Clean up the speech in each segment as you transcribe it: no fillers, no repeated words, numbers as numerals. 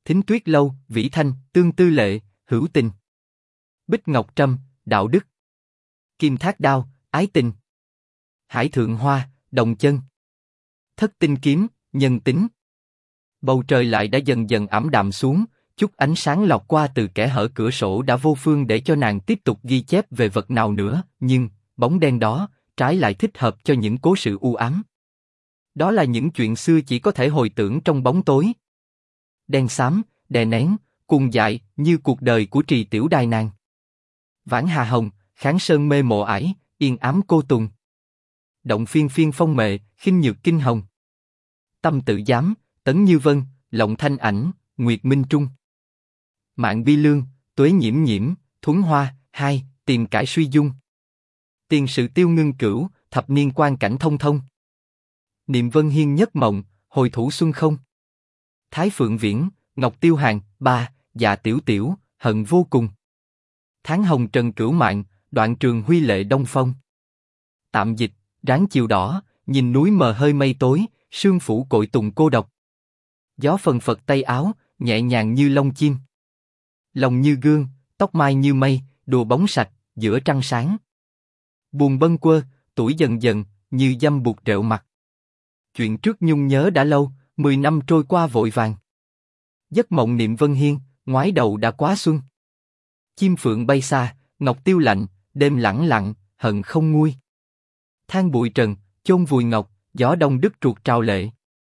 Thính tuyết lâu, vĩ thanh, tương tư lệ, hữu tình. Bích ngọc trâm, đạo đức. Kim thác đao, ái tình. Hải thượng hoa, đồng chân. Thất tinh kiếm, nhân tính. Bầu trời lại đã dần dần ảm đạm xuống, chút ánh sáng lọt qua từ kẽ hở cửa sổ đã vô phương để cho nàng tiếp tục ghi chép về vật nào nữa, nhưng bóng đen đó trái lại thích hợp cho những cố sự u ám. Đó là những chuyện xưa chỉ có thể hồi tưởng trong bóng tối. Đen xám, đè nén, cuồng dại như cuộc đời của Trì Tiểu Đài nàng. Vãn Hà Hồng, Kháng Sơn mê mộ ải, yên ám cô tùng. Động phiên phiên phong mệ, khinh nhược kinh hồng. Tâm tự giám, Tấn Như Vân, Lộng Thanh Ảnh, Nguyệt Minh Trung. Mạng Bi Lương, Tuế Nhiễm Nhiễm, Thuấn Hoa, 2, Tìm Cải Suy Dung. Tiền sự Tiêu Ngưng Cửu, Thập niên quan cảnh thông thông. Niệm Vân Hiên Nhất Mộng, Hồi thủ Xuân Không. Thái Phượng Viễn, Ngọc Tiêu Hàng, 3, Dạ Tiểu Tiểu, Hận Vô Cùng. Tháng Hồng Trần Cửu Mạng, Đoạn Trường Huy Lệ Đông Phong. Tạm dịch, Ráng chiều đỏ, nhìn núi mờ hơi mây tối, sương phủ cội tùng cô độc. Gió phần phật tay áo, nhẹ nhàng như lông chim. Lòng như gương, tóc mai như mây, đùa bóng sạch, giữa trăng sáng. Buồn bâng quơ, tuổi dần dần, như dăm buộc rệu mặt. Chuyện trước nhung nhớ đã lâu, 10 năm trôi qua vội vàng. Giấc mộng Niệm Vân Hiên, ngoái đầu đã quá xuân. Chim phượng bay xa, ngọc tiêu lạnh, đêm lẳng lặng, hận không nguôi. Than bụi trần, chôn vùi ngọc, gió đông đứt ruột trào lệ.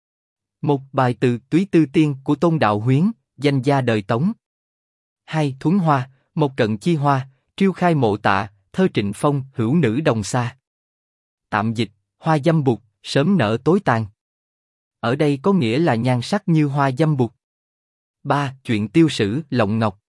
Một bài từ Túy Tư Tiên của Tôn Đạo Huyến, danh gia đời Tống. 2. Thuấn Hoa, một cận chi hoa, triêu khai mộ tạ, thơ Trịnh Phong, hữu nữ đồng xa. Tạm dịch, hoa dâm bụt, sớm nở tối tàn. Ở đây có nghĩa là nhan sắc như hoa dâm bụt. 3. Chuyện tiêu sử, Lộng Ngọc.